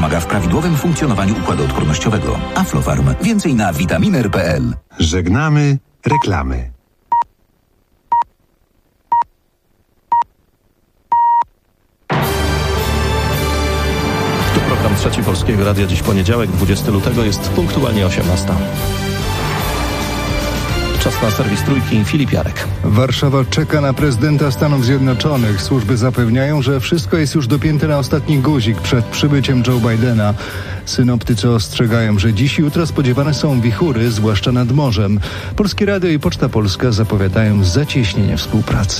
pomaga w prawidłowym funkcjonowaniu układu odpornościowego. Aflofarm. Więcej na vitaminer.pl. Żegnamy reklamy. To program Trzeci Polskiego Radia. Dziś poniedziałek, 20 lutego, jest punktualnie 18. Czas na serwis Trójki. Filip Jarek. Warszawa czeka na prezydenta Stanów Zjednoczonych. Służby zapewniają, że wszystko jest już dopięte na ostatni guzik przed przybyciem Joe Bidena. Synoptycy ostrzegają, że dziś i jutro spodziewane są wichury, zwłaszcza nad morzem. Polskie Radio i Poczta Polska zapowiadają zacieśnienie współpracy.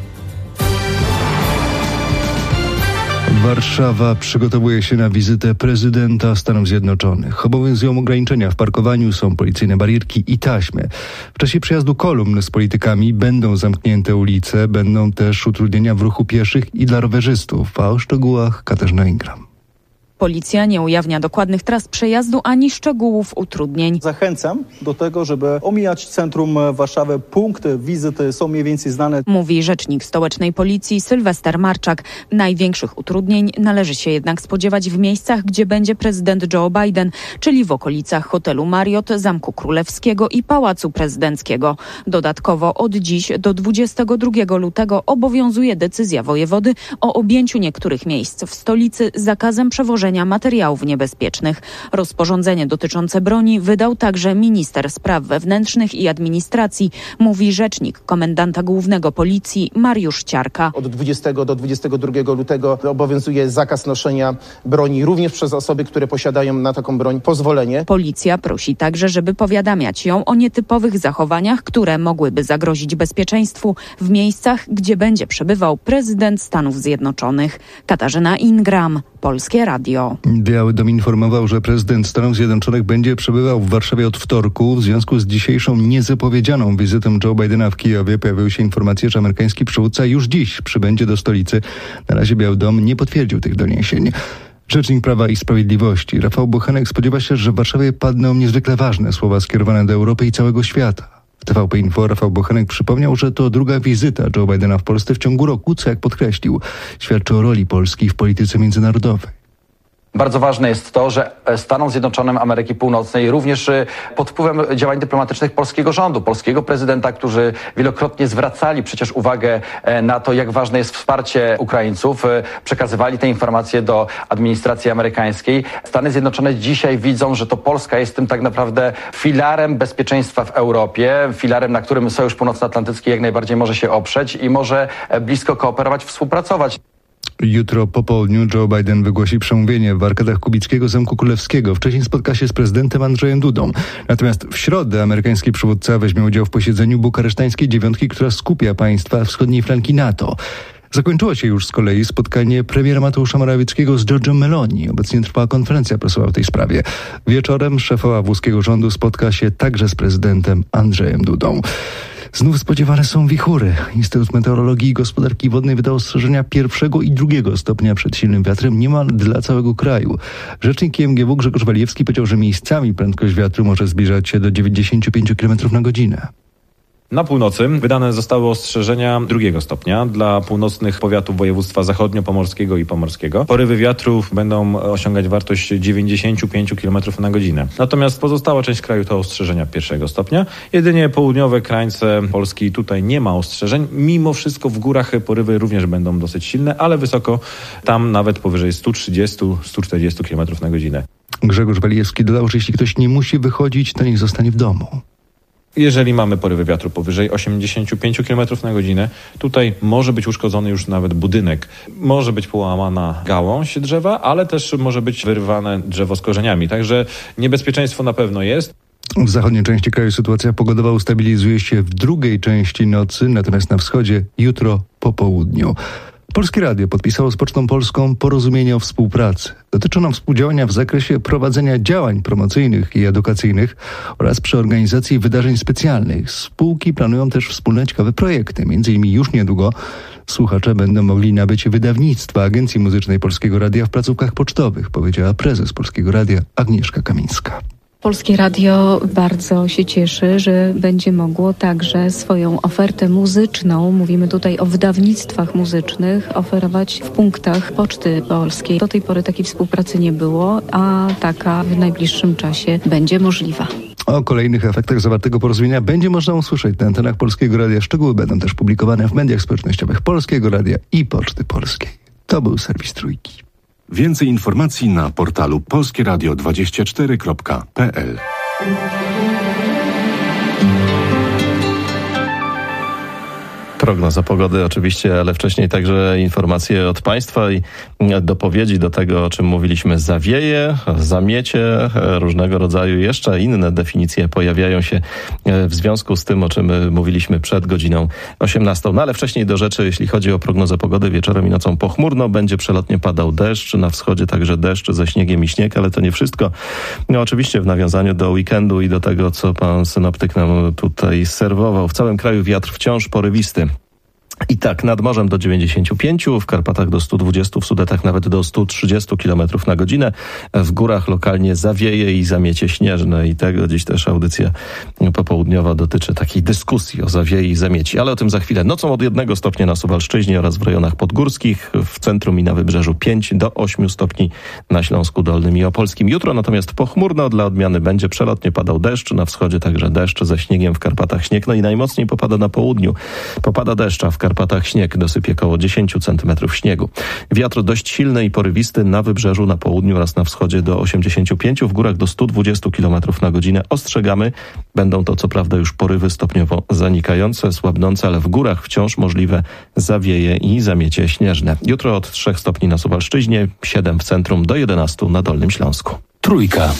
Warszawa przygotowuje się na wizytę prezydenta Stanów Zjednoczonych. Obowiązują ograniczenia w parkowaniu, są policyjne barierki i taśmy. W czasie przyjazdu kolumn z politykami będą zamknięte ulice, będą też utrudnienia w ruchu pieszych i dla rowerzystów. A o szczegółach Katarzyna Ingram. Policja nie ujawnia dokładnych tras przejazdu ani szczegółów utrudnień. Zachęcam do tego, żeby omijać centrum Warszawy. Punkty wizyty są mniej więcej znane. Mówi rzecznik stołecznej policji Sylwester Marczak. Największych utrudnień należy się jednak spodziewać w miejscach, gdzie będzie prezydent Joe Biden, czyli w okolicach hotelu Marriott, Zamku Królewskiego i Pałacu Prezydenckiego. Dodatkowo od dziś do 22 lutego obowiązuje decyzja wojewody o objęciu niektórych miejsc w stolicy zakazem przewożenia materiałów niebezpiecznych. Rozporządzenie dotyczące broni wydał także minister spraw wewnętrznych i administracji, mówi rzecznik komendanta głównego policji Mariusz Ciarka. Od 20 do 22 lutego obowiązuje zakaz noszenia broni również przez osoby, które posiadają na taką broń pozwolenie. Policja prosi także, żeby powiadamiać ją o nietypowych zachowaniach, które mogłyby zagrozić bezpieczeństwu w miejscach, gdzie będzie przebywał prezydent Stanów Zjednoczonych. Katarzyna Ingram, Polskie Radio. Biały Dom informował, że prezydent Stanów Zjednoczonych będzie przebywał w Warszawie od wtorku. W związku z dzisiejszą niezapowiedzianą wizytą Joe Bidena w Kijowie pojawiły się informacje, że amerykański przywódca już dziś przybędzie do stolicy. Na razie Biały Dom nie potwierdził tych doniesień. Rzecznik Prawa i Sprawiedliwości Rafał Bochenek spodziewa się, że w Warszawie padną niezwykle ważne słowa skierowane do Europy i całego świata. W TVP Info Rafał Bochenek przypomniał, że to druga wizyta Joe Bidena w Polsce w ciągu roku, co, jak podkreślił, świadczy o roli Polski w polityce międzynarodowej. Bardzo ważne jest to, że Stanom Zjednoczonym Ameryki Północnej również pod wpływem działań dyplomatycznych polskiego rządu, polskiego prezydenta, którzy wielokrotnie zwracali przecież uwagę na to, jak ważne jest wsparcie Ukraińców, przekazywali te informacje do administracji amerykańskiej. Stany Zjednoczone dzisiaj widzą, że to Polska jest tym tak naprawdę filarem bezpieczeństwa w Europie, filarem, na którym Sojusz Północnoatlantycki jak najbardziej może się oprzeć i może blisko kooperować, współpracować. Jutro po południu Joe Biden wygłosi przemówienie w arkadach Kubickiego Zamku Królewskiego. Wcześniej spotka się z prezydentem Andrzejem Dudą. Natomiast w środę amerykański przywódca weźmie udział w posiedzeniu bukaresztańskiej dziewiątki, która skupia państwa wschodniej flanki NATO. Zakończyło się już z kolei spotkanie premiera Mateusza Morawieckiego z Giorgią Meloni. Obecnie trwa konferencja prasowa w tej sprawie. Wieczorem szefowa włoskiego rządu spotka się także z prezydentem Andrzejem Dudą. Znów spodziewane są wichury. Instytut Meteorologii i Gospodarki Wodnej wydał ostrzeżenia 1. i 2. stopnia przed silnym wiatrem niemal dla całego kraju. Rzecznik IMGW Grzegorz Walijewski powiedział, że miejscami prędkość wiatru może zbliżać się do 95 km na godzinę. Na północy wydane zostały ostrzeżenia 2. stopnia dla północnych powiatów województwa zachodnio-pomorskiego i pomorskiego. Porywy wiatrów będą osiągać wartość 95 km na godzinę. Natomiast pozostała część kraju to ostrzeżenia 1. stopnia. Jedynie południowe krańce Polski tutaj nie ma ostrzeżeń. Mimo wszystko w górach porywy również będą dosyć silne, ale wysoko tam nawet powyżej 130-140 km na godzinę. Grzegorz Walijewski dodał, że jeśli ktoś nie musi wychodzić, to niech zostanie w domu. Jeżeli mamy porywy wiatru powyżej 85 km na godzinę, tutaj może być uszkodzony już nawet budynek. Może być połamana gałąź drzewa, ale też może być wyrwane drzewo z korzeniami. Także niebezpieczeństwo na pewno jest. W zachodniej części kraju sytuacja pogodowa ustabilizuje się w drugiej części nocy, natomiast na wschodzie jutro po południu. Polskie Radio podpisało z Pocztą Polską porozumienie o współpracy. Dotyczy ono współdziałania w zakresie prowadzenia działań promocyjnych i edukacyjnych oraz przy organizacji wydarzeń specjalnych. Spółki planują też wspólne ciekawe projekty. Między innymi już niedługo słuchacze będą mogli nabyć wydawnictwa Agencji Muzycznej Polskiego Radia w placówkach pocztowych, powiedziała prezes Polskiego Radia Agnieszka Kamińska. Polskie Radio bardzo się cieszy, że będzie mogło także swoją ofertę muzyczną, mówimy tutaj o wydawnictwach muzycznych, oferować w punktach Poczty Polskiej. Do tej pory takiej współpracy nie było, a taka w najbliższym czasie będzie możliwa. O kolejnych efektach zawartego porozumienia będzie można usłyszeć na antenach Polskiego Radia. Szczegóły będą też publikowane w mediach społecznościowych Polskiego Radia i Poczty Polskiej. To był serwis Trójki. Więcej informacji na portalu polskieradio24.pl. Prognoza pogody oczywiście, ale wcześniej także informacje od Państwa i dopowiedzi do tego, o czym mówiliśmy. Zawieje, zamiecie, różnego rodzaju jeszcze inne definicje pojawiają się w związku z tym, o czym mówiliśmy przed godziną 18. No ale wcześniej do rzeczy, jeśli chodzi o prognozę pogody, wieczorem i nocą pochmurno, będzie przelotnie padał deszcz, na wschodzie także deszcz ze śniegiem i śnieg, ale to nie wszystko. No oczywiście w nawiązaniu do weekendu i do tego, co pan synoptyk nam tutaj serwował. W całym kraju wiatr wciąż porywisty. I tak, nad morzem do 95, w Karpatach do 120, w Sudetach nawet do 130 km na godzinę. W górach lokalnie zawieje i zamiecie śnieżne i tego dziś też audycja popołudniowa dotyczy takiej dyskusji o zawieji i zamieci. Ale o tym za chwilę. Nocą od 1 stopnia na Suwalszczyźnie oraz w rejonach podgórskich, w centrum i na wybrzeżu 5 do 8 stopni na Śląsku Dolnym i Opolskim. Jutro natomiast pochmurno, dla odmiany będzie przelotnie padał deszcz, na wschodzie także deszcz ze śniegiem, w Karpatach śnieg, no i najmocniej popada na południu. Popada deszcz, w Karpatach śnieg, dosypie około 10 cm śniegu. Wiatr dość silny i porywisty na wybrzeżu, na południu oraz na wschodzie do 85, w górach do 120 km na godzinę. Ostrzegamy, będą to co prawda już porywy stopniowo zanikające, słabnące, ale w górach wciąż możliwe zawieje i zamiecie śnieżne. Jutro od 3 stopni na Suwalszczyźnie, 7 w centrum, do 11 na Dolnym Śląsku. Trójka.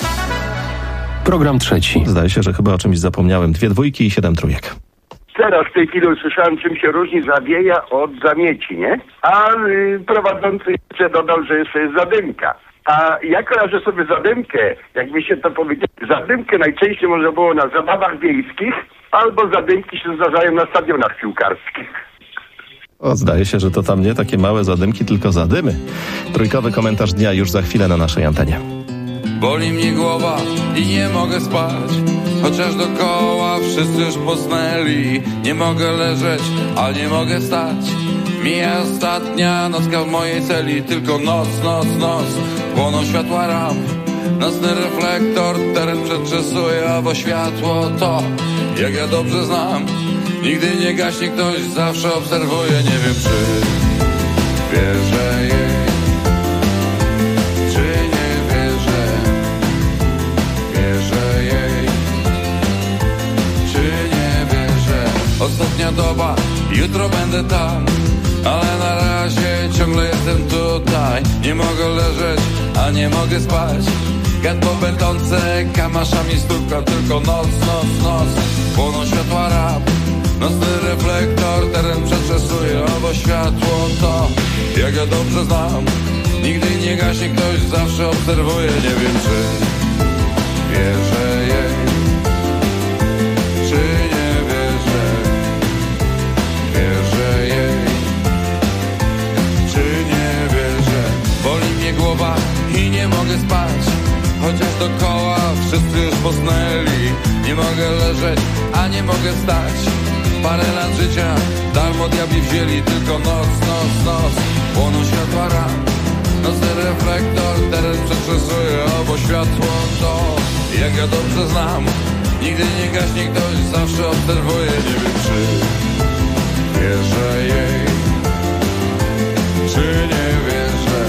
Program trzeci. Zdaje się, że chyba o czymś zapomniałem. 2 dwójki i 7 trójek. Teraz w tej chwili usłyszałem, czym się różni zawieja od zamieci, nie? A prowadzący jeszcze dodał, że jest zadymka. A ja kojarzę sobie zadymkę, jakby się to powiedzieć, zadymkę najczęściej można było na zabawach wiejskich, albo zadymki się zdarzają na stadionach piłkarskich. O, zdaje się, że to tam nie takie małe zadymki, tylko zadymy. Trójkowy komentarz dnia już za chwilę na naszej antenie. Boli mnie głowa i nie mogę spać, chociaż dookoła wszyscy już posnęli. Nie mogę leżeć, a nie mogę stać. Mija ostatnia nocka w mojej celi, tylko noc. Płoną światła ramp, nocny reflektor, teren przetrzesuje, a bo światło to, jak ja dobrze znam, nigdy nie gaśnie ktoś, zawsze obserwuje. Nie wiem, czy wierzę jej, czy nie. Ostatnia doba, jutro będę tam, ale na razie ciągle jestem tutaj. Nie mogę leżeć, a nie mogę spać. Gad po betonce, kamaszami stuka, tylko noc. Płoną światła ramp, nocny reflektor, teren przetrzesuje, bo światło to, jak ja dobrze znam, nigdy nie gaśnie ktoś, zawsze obserwuje. Nie wiem, czy wierzę jej, czy nie. Głowa i nie mogę spać, chociaż dookoła wszyscy już posnęli. Nie mogę leżeć, a nie mogę stać. Parę lat życia darmo diabli wzięli, tylko noc. Płoną światła ramp, nocny reflektor, teren przetrzesuje, bo światło to, jak ja dobrze znam, nigdy nie gaśnie ktoś, zawsze obserwuje. Nie wiem, czy wierzę jej, czy nie wierzę.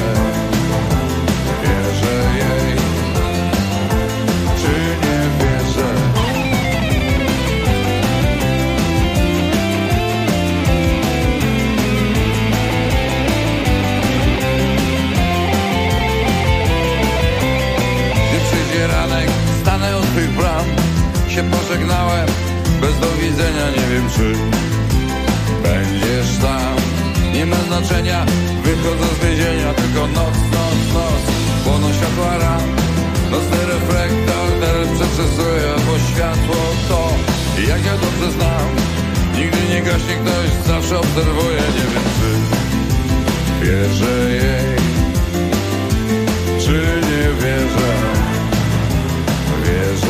Stanę od tych bram, się pożegnałem, bez do widzenia, nie wiem, czy będziesz tam. Nie ma znaczenia, wychodzę z więzienia, tylko noc. Płoną światła ramp, nocny reflektor, teren przetrzesuje, bo światło to, jak ja dobrze znam, nigdy nie gaśnie ktoś, zawsze obserwuje. Nie wiem, czy wierzę jej, czy nie wierzę. Wierzę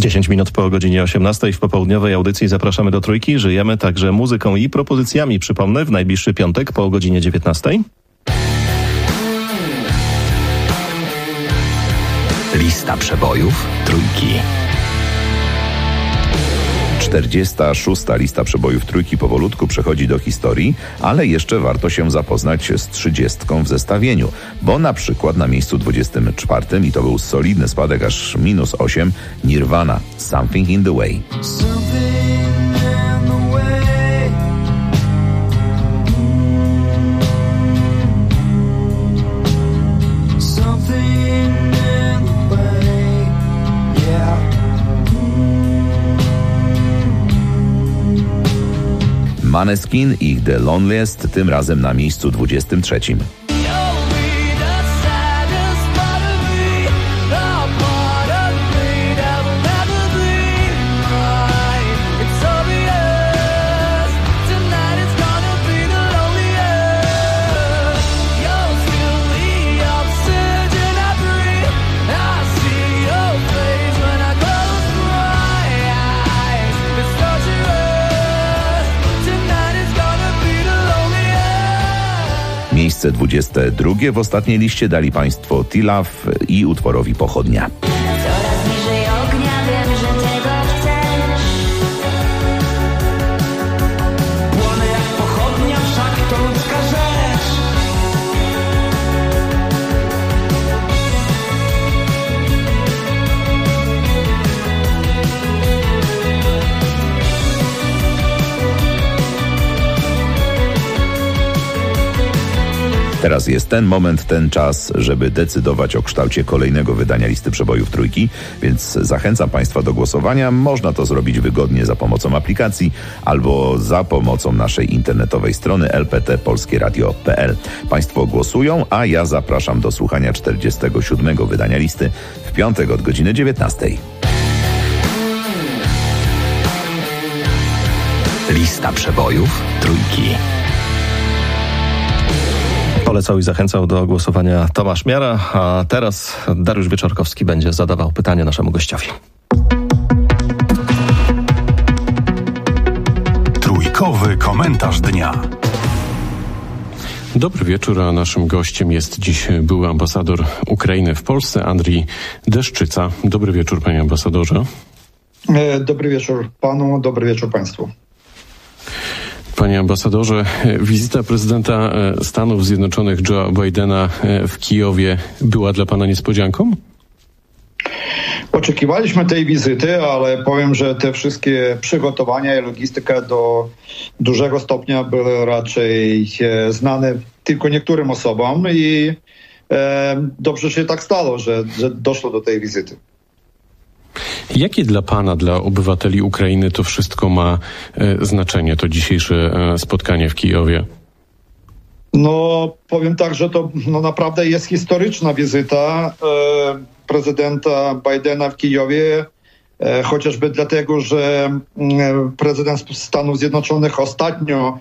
10 minut po godzinie 18 w popołudniowej audycji zapraszamy do Trójki. Żyjemy także muzyką i propozycjami. Przypomnę, w najbliższy piątek po godzinie 19. Lista przebojów Trójki. 46. lista przebojów Trójki powolutku przechodzi do historii, ale jeszcze warto się zapoznać z 30 w zestawieniu, bo na przykład na miejscu 24, i to był solidny spadek aż -8, Nirvana, Something in the Way. Maneskin, ich The Loneliest, tym razem na miejscu 23. Miejsce 22 w ostatniej liście dali państwo T-Love i utworowi Pochodnia. Coraz bliżej ognia, wiem, że tego chcesz. Płonę jak pochodnia, wszak to ludzka rzecz. Teraz jest ten moment, ten czas, żeby decydować o kształcie kolejnego wydania listy przebojów Trójki, więc zachęcam państwa do głosowania. Można to zrobić wygodnie za pomocą aplikacji albo za pomocą naszej internetowej strony lptpolskieradio.pl. Państwo głosują, a ja zapraszam do słuchania 47. wydania listy w piątek od godziny 19. Lista przebojów Trójki. Polecał i zachęcał do głosowania Tomasz Miara, a teraz Dariusz Wieczorkowski będzie zadawał pytanie naszemu gościowi. Trójkowy komentarz dnia. Dobry wieczór, a naszym gościem jest dziś były ambasador Ukrainy w Polsce, Andrii Deszczyca. Dobry wieczór, panie ambasadorze. Dobry wieczór panu, dobry wieczór państwu. Panie ambasadorze, wizyta prezydenta Stanów Zjednoczonych Joe Bidena w Kijowie była dla pana niespodzianką? Oczekiwaliśmy tej wizyty, ale powiem, że te wszystkie przygotowania i logistyka do dużego stopnia były raczej znane tylko niektórym osobom i dobrze się tak stało, że doszło do tej wizyty. Jakie dla pana, dla obywateli Ukrainy to wszystko ma znaczenie, to dzisiejsze spotkanie w Kijowie? No, powiem tak, że to naprawdę jest historyczna wizyta prezydenta Bidena w Kijowie, chociażby dlatego, że prezydent Stanów Zjednoczonych ostatnio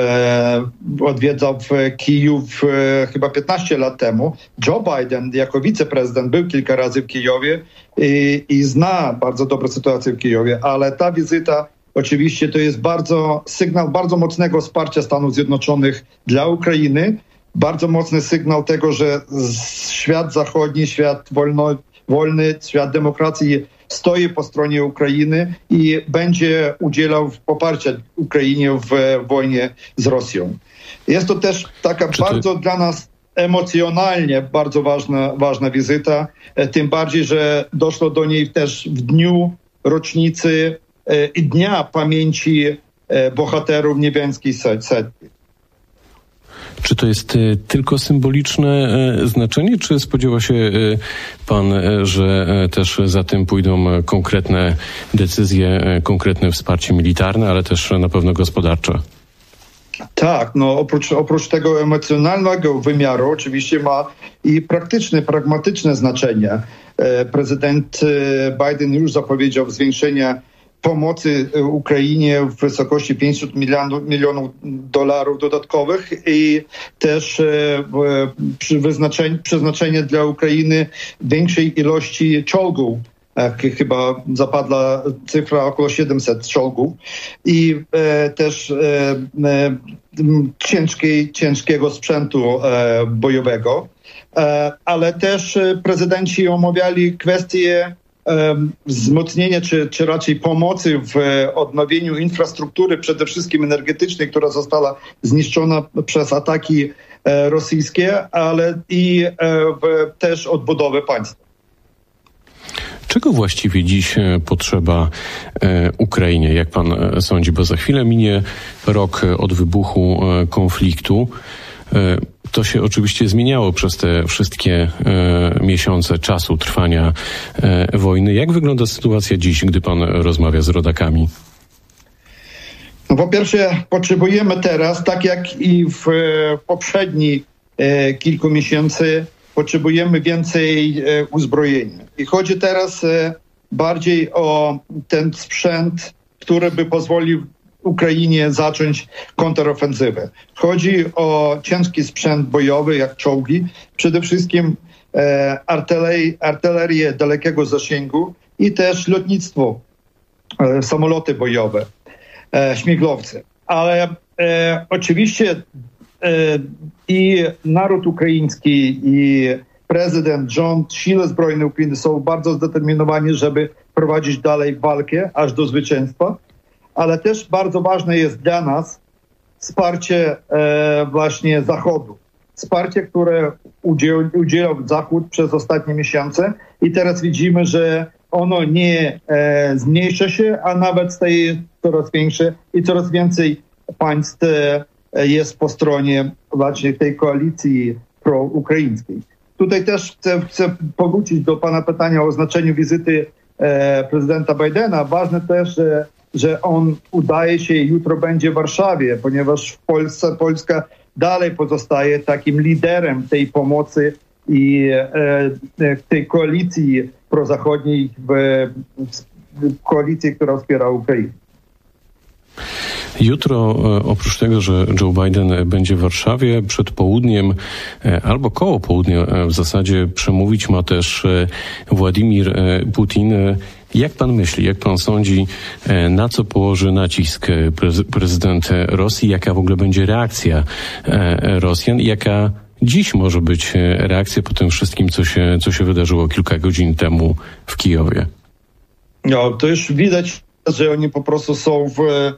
odwiedzał Kijów chyba 15 lat temu. Joe Biden jako wiceprezydent był kilka razy w Kijowie i zna bardzo dobrze sytuację w Kijowie, ale ta wizyta oczywiście to jest sygnał bardzo mocnego wsparcia Stanów Zjednoczonych dla Ukrainy, bardzo mocny sygnał tego, że świat zachodni, świat wolny, świat demokracji stoi po stronie Ukrainy i będzie udzielał poparcia Ukrainie w wojnie z Rosją. Jest to też taka bardzo dla nas emocjonalnie bardzo ważna wizyta, tym bardziej, że doszło do niej też w dniu rocznicy i Dnia Pamięci Bohaterów Niebiańskiej Setki. Czy to jest tylko symboliczne znaczenie, czy spodziewa się pan, że też za tym pójdą konkretne decyzje, konkretne wsparcie militarne, ale też na pewno gospodarcze? Tak, oprócz tego emocjonalnego wymiaru oczywiście ma i praktyczne, pragmatyczne znaczenie. Prezydent Biden już zapowiedział zwiększenie pomocy Ukrainie w wysokości $500 milionów dodatkowych i też przeznaczenie dla Ukrainy większej ilości czołgów chyba zapadła cyfra około 700 czołgów i też ciężkiego sprzętu bojowego, ale też prezydenci omawiali kwestie wzmocnienia czy raczej pomocy w odnowieniu infrastruktury, przede wszystkim energetycznej, która została zniszczona przez ataki rosyjskie, ale i też odbudowę państwa. Czego właściwie dziś potrzeba Ukrainie, jak pan sądzi? Bo za chwilę minie rok od wybuchu konfliktu. To się oczywiście zmieniało przez te wszystkie miesiące czasu trwania wojny. Jak wygląda sytuacja dziś, gdy pan rozmawia z rodakami? No, po pierwsze, potrzebujemy teraz, tak jak i w poprzednich kilku miesięcy, potrzebujemy więcej uzbrojenia. I chodzi teraz bardziej o ten sprzęt, który by pozwolił Ukrainie zacząć kontrofensywę. Chodzi o ciężki sprzęt bojowy, jak czołgi, przede wszystkim artylerię dalekiego zasięgu i też lotnictwo, samoloty bojowe, śmigłowce. Ale oczywiście i naród ukraiński, i prezydent, rząd, siły zbrojne Ukrainy są bardzo zdeterminowani, żeby prowadzić dalej walkę aż do zwycięstwa. Ale też bardzo ważne jest dla nas wsparcie właśnie Zachodu. Wsparcie, które udzielał Zachód przez ostatnie miesiące i teraz widzimy, że ono nie zmniejsza się, a nawet staje coraz większe i coraz więcej państw jest po stronie właśnie tej koalicji proukraińskiej. Tutaj też chcę powrócić do pana pytania o znaczeniu wizyty prezydenta Bidena. Ważne też, że on udaje się i jutro będzie w Warszawie, ponieważ Polska dalej pozostaje takim liderem tej pomocy i tej koalicji prozachodniej, w koalicji, która wspiera Ukrainę. Jutro, oprócz tego, że Joe Biden będzie w Warszawie, przed południem albo koło południa w zasadzie przemówić ma też Władimir Putin. Jak pan myśli, jak pan sądzi, na co położy nacisk prezydent Rosji? Jaka w ogóle będzie reakcja Rosjan? Jaka dziś może być reakcja po tym wszystkim, co się wydarzyło kilka godzin temu w Kijowie? No, to już widać, że oni po prostu są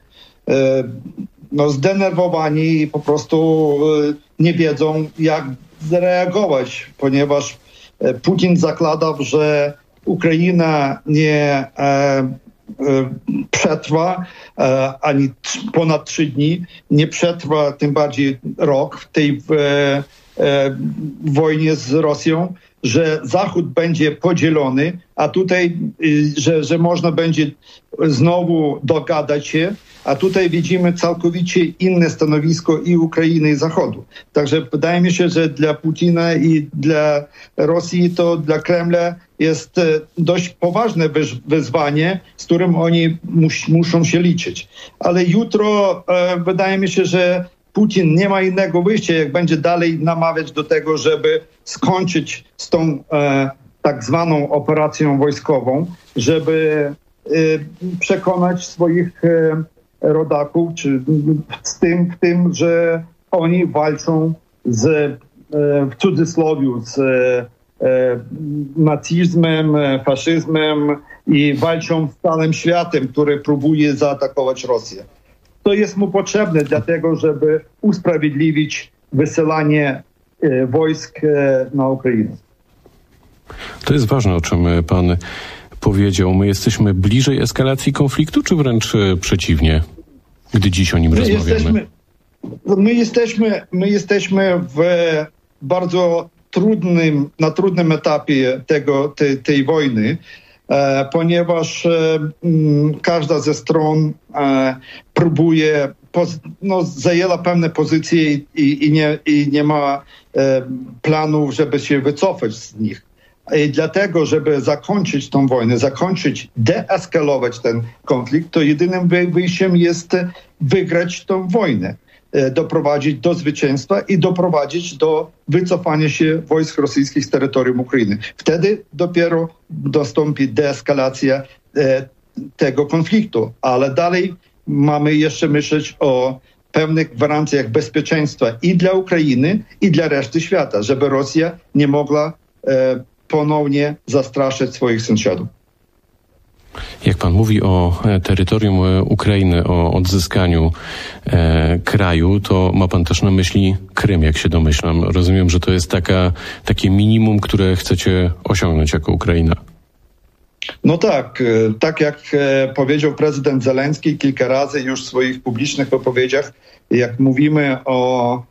zdenerwowani i po prostu nie wiedzą, jak zareagować, ponieważ Putin zakładał, że Ukraina nie przetrwa ani ponad 3 dni, nie przetrwa tym bardziej rok w tej wojnie z Rosją, że Zachód będzie podzielony, a tutaj, że można będzie znowu dogadać się, a tutaj widzimy całkowicie inne stanowisko i Ukrainy, i Zachodu. Także wydaje mi się, że dla Putina i dla Rosji, to dla Kremla jest dość poważne wyzwanie, z którym oni muszą się liczyć. Ale jutro wydaje mi się, że Putin nie ma innego wyjścia, jak będzie dalej namawiać do tego, żeby skończyć z tą tak zwaną operacją wojskową, żeby przekonać swoich rodaków, czy w tym, że oni walczą w cudzysłowiu z nazizmem, faszyzmem i walczą z całym światem, który próbuje zaatakować Rosję. To jest mu potrzebne dlatego, żeby usprawiedliwić wysyłanie wojsk na Ukrainę. To jest ważne, o czym pan powiedział. My jesteśmy bliżej eskalacji konfliktu, czy wręcz przeciwnie, gdy dziś o nim rozmawiamy? My jesteśmy w bardzo trudnym etapie tej wojny, ponieważ każda ze stron próbuje, zajęła pewne pozycje i nie ma planów, żeby się wycofać z nich. I dlatego, żeby zakończyć tą wojnę, deeskalować ten konflikt, to jedynym wyjściem jest wygrać tą wojnę. doprowadzić do zwycięstwa i doprowadzić do wycofania się wojsk rosyjskich z terytorium Ukrainy. Wtedy dopiero nastąpi deeskalacja tego konfliktu, ale dalej mamy jeszcze myśleć o pewnych gwarancjach bezpieczeństwa i dla Ukrainy, i dla reszty świata, żeby Rosja nie mogła ponownie zastraszać swoich sąsiadów. Jak pan mówi o terytorium Ukrainy, o odzyskaniu kraju, to ma pan też na myśli Krym, jak się domyślam. Rozumiem, że to jest takie minimum, które chcecie osiągnąć jako Ukraina. No tak jak powiedział prezydent Zełenski kilka razy już w swoich publicznych wypowiedziach, jak mówimy o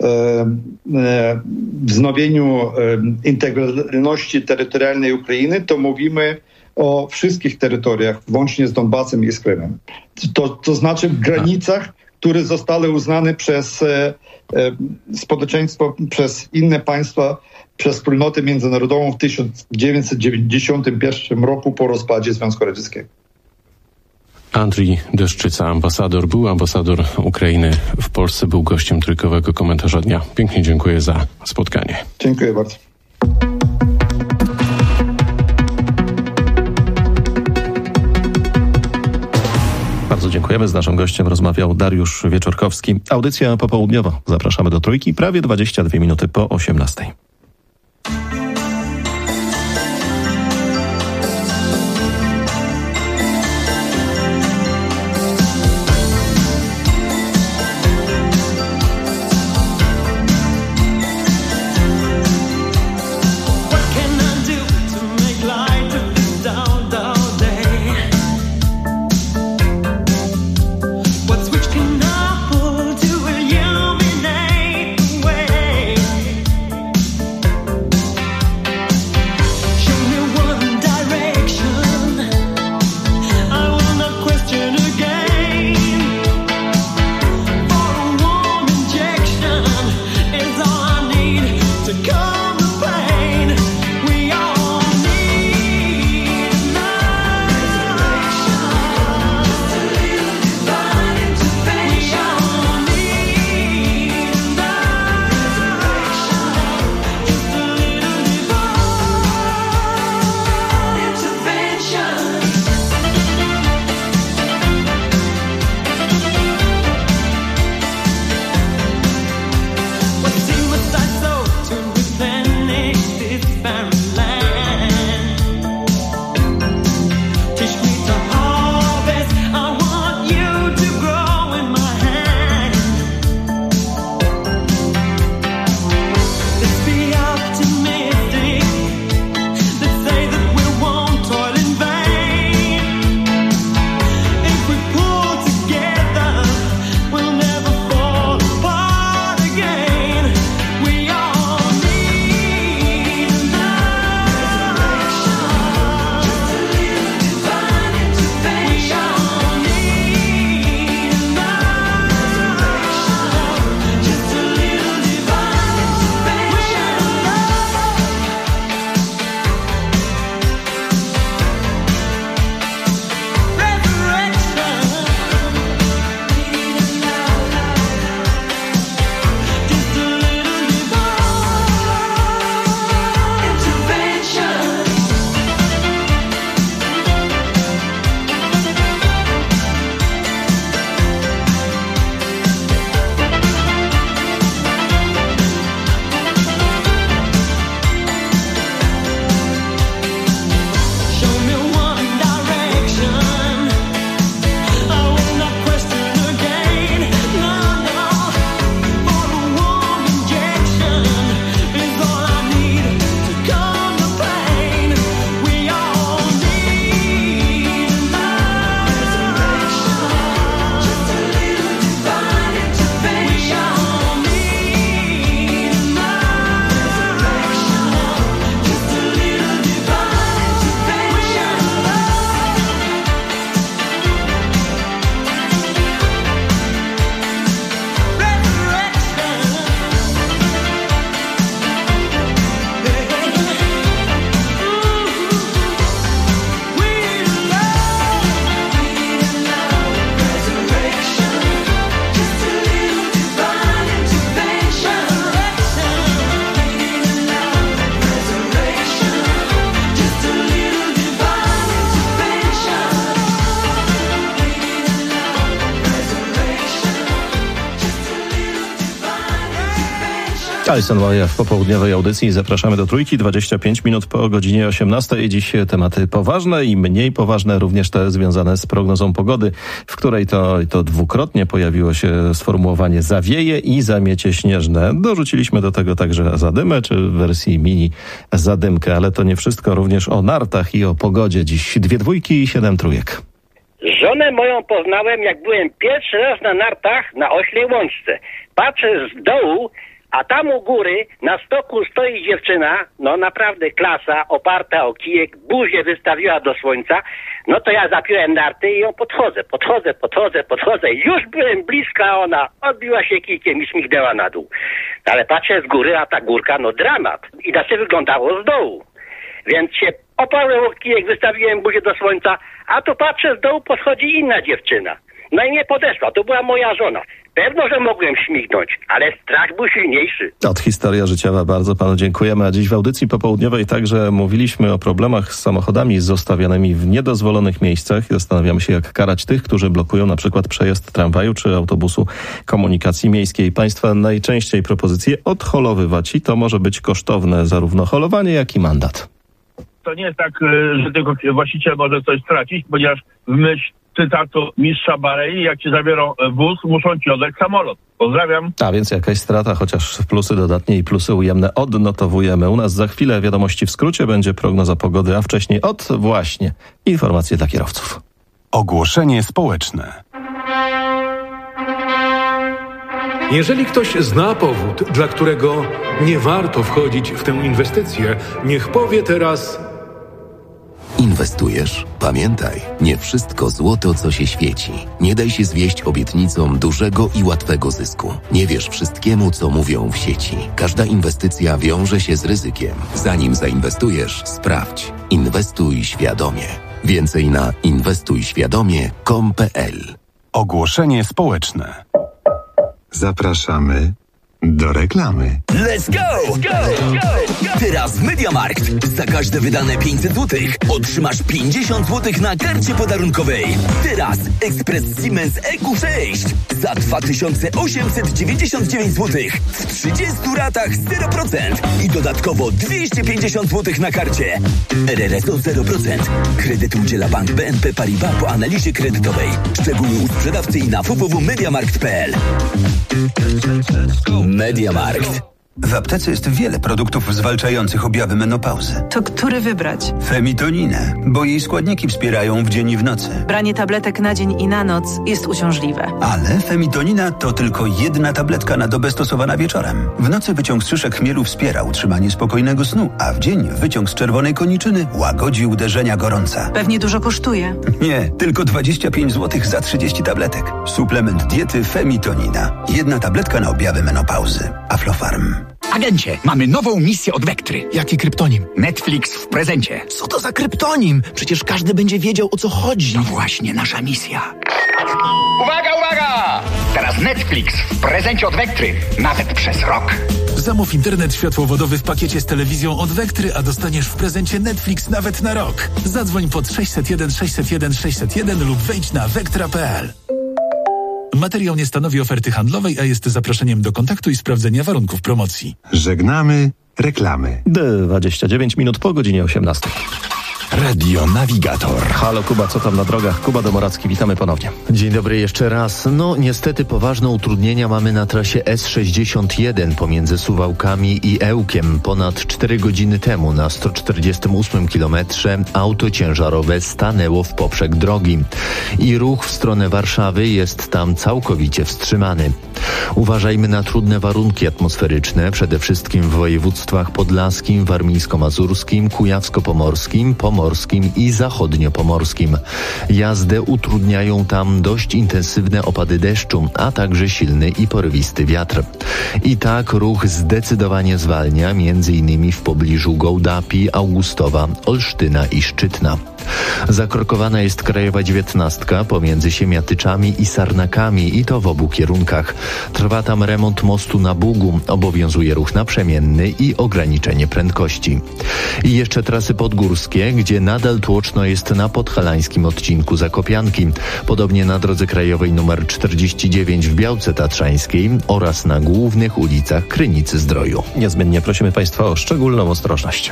wznowieniu integralności terytorialnej Ukrainy, to mówimy o wszystkich terytoriach, włącznie z Donbasem i z Krymem. To znaczy w granicach, które zostały uznane przez społeczeństwo, przez inne państwa, przez wspólnotę międzynarodową w 1991 roku po rozpadzie Związku Radzieckiego. Andrzej Deszczyca, były ambasador Ukrainy w Polsce, był gościem Trójkowego Komentarza Dnia. Pięknie dziękuję za spotkanie. Dziękuję bardzo. Bardzo dziękujemy. Z naszym gościem rozmawiał Dariusz Wieczorkowski. Audycja popołudniowa. Zapraszamy do Trójki. Prawie 22 minuty po 18. Alison Moje w popołudniowej audycji. Zapraszamy do Trójki, 25 minut po godzinie 18. Dziś tematy poważne i mniej poważne, również te związane z prognozą pogody, w której to dwukrotnie pojawiło się sformułowanie zawieje i zamiecie śnieżne. Dorzuciliśmy do tego także zadymę, czy w wersji mini zadymkę, ale to nie wszystko, również o nartach i o pogodzie. Dziś 2 dwójki i 7 trójek. Żonę moją poznałem, jak byłem pierwszy raz na nartach na Oślej Łączce. Patrzę z dołu, a tam u góry na stoku stoi dziewczyna, no naprawdę klasa, oparta o kijek, buzię wystawiła do słońca. No to ja zapiąłem narty i ją podchodzę. Już byłem bliska, a ona odbiła się kijkiem i śmignęła na dół. Ale patrzę z góry, a ta górka, no dramat. Inaczej wyglądało z dołu. Więc się oparłem o kijek, wystawiłem buzię do słońca, a tu patrzę z dołu, podchodzi inna dziewczyna. No i nie podeszła, to była moja żona. Pewno, że mogłem śmignąć, ale strach był silniejszy. Historia życiowa, bardzo panu dziękujemy. A dziś w audycji popołudniowej także mówiliśmy o problemach z samochodami zostawianymi w niedozwolonych miejscach i zastanawiamy się, jak karać tych, którzy blokują na przykład przejazd tramwaju czy autobusu komunikacji miejskiej. Państwa najczęściej propozycje odholowywać i to może być kosztowne, zarówno holowanie, jak i mandat. To nie jest tak, że tylko właściciel może coś stracić, ponieważ w myśl cytatu mistrza Barei, jak ci zabiorą wóz, muszą ci oddać samolot. Pozdrawiam. A więc jakaś strata, chociaż plusy dodatnie i plusy ujemne odnotowujemy. U nas za chwilę wiadomości w skrócie, będzie prognoza pogody, a wcześniej właśnie informacje dla kierowców. Ogłoszenie społeczne. Jeżeli ktoś zna powód, dla którego nie warto wchodzić w tę inwestycję, niech powie teraz... Inwestujesz? Pamiętaj, nie wszystko złoto, co się świeci. Nie daj się zwieść obietnicom dużego i łatwego zysku. Nie wierz wszystkiemu, co mówią w sieci. Każda inwestycja wiąże się z ryzykiem. Zanim zainwestujesz, sprawdź. Inwestuj świadomie. Więcej na inwestujświadomie.com.pl. Ogłoszenie społeczne. Zapraszamy do reklamy. Let's go! Teraz w MediaMarkt za każde wydane 500 zł otrzymasz 50 zł na karcie podarunkowej. Teraz ekspres Siemens EQ6 za 2899 zł w 30 ratach 0% i dodatkowo 250 zł na karcie. RRSO 0%. Kredyt udziela Bank BNP Paribas po analizie kredytowej. Szczegóły u sprzedawcy i na www.mediamarkt.pl. MediaMarkt. W aptece jest wiele produktów zwalczających objawy menopauzy. To który wybrać? Femitoninę, bo jej składniki wspierają w dzień i w nocy. Branie tabletek na dzień i na noc jest uciążliwe. Ale Femitonina to tylko jedna tabletka na dobę stosowana wieczorem. W nocy wyciąg z szyszek chmielu wspiera utrzymanie spokojnego snu, a w dzień wyciąg z czerwonej koniczyny łagodzi uderzenia gorąca. Pewnie dużo kosztuje. Nie, tylko 25 zł za 30 tabletek. Suplement diety Femitonina. Jedna tabletka na objawy menopauzy. Aflofarm. Agencie, mamy nową misję od Vectry. Jaki kryptonim? Netflix w prezencie. Co to za kryptonim? Przecież każdy będzie wiedział, o co chodzi. To właśnie nasza misja. Uwaga! Teraz Netflix w prezencie od Vectry. Nawet przez rok. Zamów internet światłowodowy w pakiecie z telewizją od Vectry, a dostaniesz w prezencie Netflix nawet na rok. Zadzwoń pod 601 601 601 lub wejdź na vectra.pl. Materiał nie stanowi oferty handlowej, a jest zaproszeniem do kontaktu i sprawdzenia warunków promocji. Żegnamy reklamy. 29 minut po godzinie 18. Radio Navigator. Halo Kuba, co tam na drogach? Kuba Domoracki, witamy ponownie. Dzień dobry jeszcze raz. No niestety poważne utrudnienia mamy na trasie S61 pomiędzy Suwałkami i Ełkiem. Ponad 4 godziny temu na 148 kilometrze auto ciężarowe stanęło w poprzek drogi i ruch w stronę Warszawy jest tam całkowicie wstrzymany. Uważajmy na trudne warunki atmosferyczne, przede wszystkim w województwach podlaskim, warmińsko-mazurskim, kujawsko-pomorskim, pomorskim i zachodniopomorskim. Jazdę utrudniają tam dość intensywne opady deszczu, a także silny i porywisty wiatr. I tak ruch zdecydowanie zwalnia, m.in. w pobliżu Gołdapi, Augustowa, Olsztyna i Szczytna. Zakorkowana jest Krajowa 19 pomiędzy Siemiatyczami i Sarnakami i to w obu kierunkach. Trwa tam remont mostu na Bugu. Obowiązuje ruch naprzemienny i ograniczenie prędkości. I jeszcze trasy podgórskie, gdzie nadal tłoczno jest na podhalańskim odcinku Zakopianki. Podobnie na drodze krajowej nr 49 w Białce Tatrzańskiej oraz na głównych ulicach Krynicy-Zdroju. Niezmiennie prosimy Państwa o szczególną ostrożność.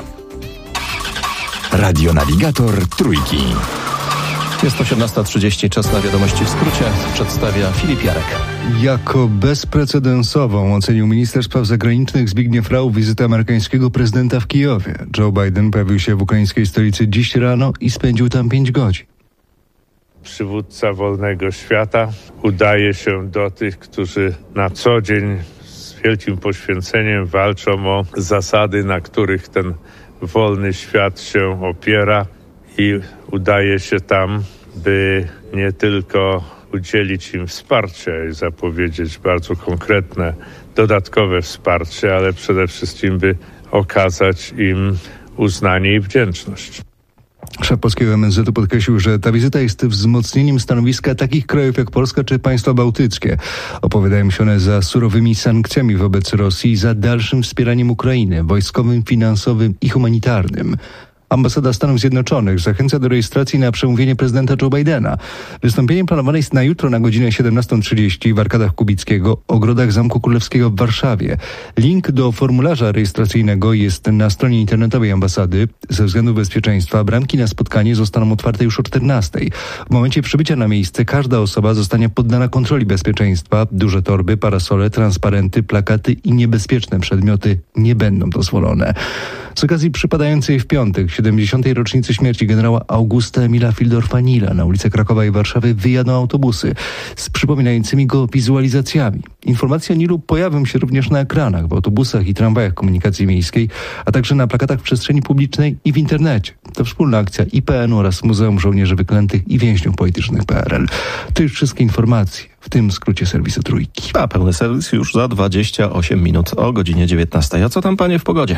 Radionawigator Trójki. Jest 18:30, czas na wiadomości w skrócie. Przedstawia Filip Jarek. Jako bezprecedensową ocenił minister spraw zagranicznych Zbigniew Rau wizytę amerykańskiego prezydenta w Kijowie. Joe Biden pojawił się w ukraińskiej stolicy dziś rano i spędził tam 5 godzin. Przywódca wolnego świata udaje się do tych, którzy na co dzień z wielkim poświęceniem walczą o zasady, na których ten wolny świat się opiera, i udaje się tam, by nie tylko udzielić im wsparcia i zapowiedzieć bardzo konkretne, dodatkowe wsparcie, ale przede wszystkim, by okazać im uznanie i wdzięczność. Szef polskiego MSZ-u podkreślił, że ta wizyta jest wzmocnieniem stanowiska takich krajów jak Polska czy państwa bałtyckie. Opowiadają się one za surowymi sankcjami wobec Rosji i za dalszym wspieraniem Ukrainy wojskowym, finansowym i humanitarnym. Ambasada Stanów Zjednoczonych zachęca do rejestracji na przemówienie prezydenta Joe Bidena. Wystąpienie planowane jest na jutro na godzinę 17:30 w Arkadach Kubickiego, ogrodach Zamku Królewskiego w Warszawie. Link do formularza rejestracyjnego jest na stronie internetowej ambasady. Ze względu bezpieczeństwa bramki na spotkanie zostaną otwarte już o 14:00. W momencie przybycia na miejsce każda osoba zostanie poddana kontroli bezpieczeństwa. Duże torby, parasole, transparenty, plakaty i niebezpieczne przedmioty nie będą dozwolone. Z okazji przypadającej w piątek 70. rocznicy śmierci generała Augusta Emila Fildorfa-Nila na ulice Krakowa i Warszawy wyjadą autobusy z przypominającymi go wizualizacjami. Informacje o Nilu pojawią się również na ekranach, w autobusach i tramwajach komunikacji miejskiej, a także na plakatach w przestrzeni publicznej i w internecie. To wspólna akcja IPN-u oraz Muzeum Żołnierzy Wyklętych i Więźniów Politycznych PRL. To już wszystkie informacje, w tym skrócie serwisu Trójki. A pełny serwis już za 28 minut o godzinie 19. A co tam, panie, w pogodzie?